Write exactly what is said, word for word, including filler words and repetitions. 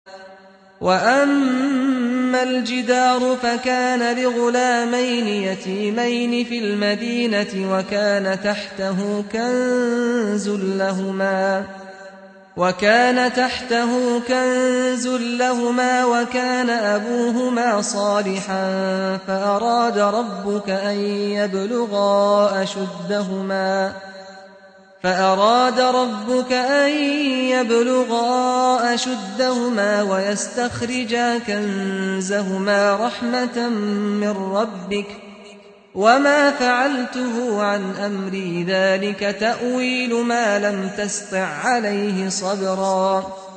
وَأَمَّا الْجِدَارُ فَكَانَ لِغُلَامَيْنِ يَتِيمَيْنِ فِي الْمَدِينَةِ وَكَانَ تَحْتَهُ كَنزٌ لَّهُمَا وكان تحته كنز لهما وكان أبوهما صالحا فأراد ربك أن يبلغا أشدهما فأراد ربك أن يبلغا أشدهما ويستخرجا كنزهما رحمة من ربك وما فعلته عن أمري ذلك تأويل ما لم تسطع عليه صبرا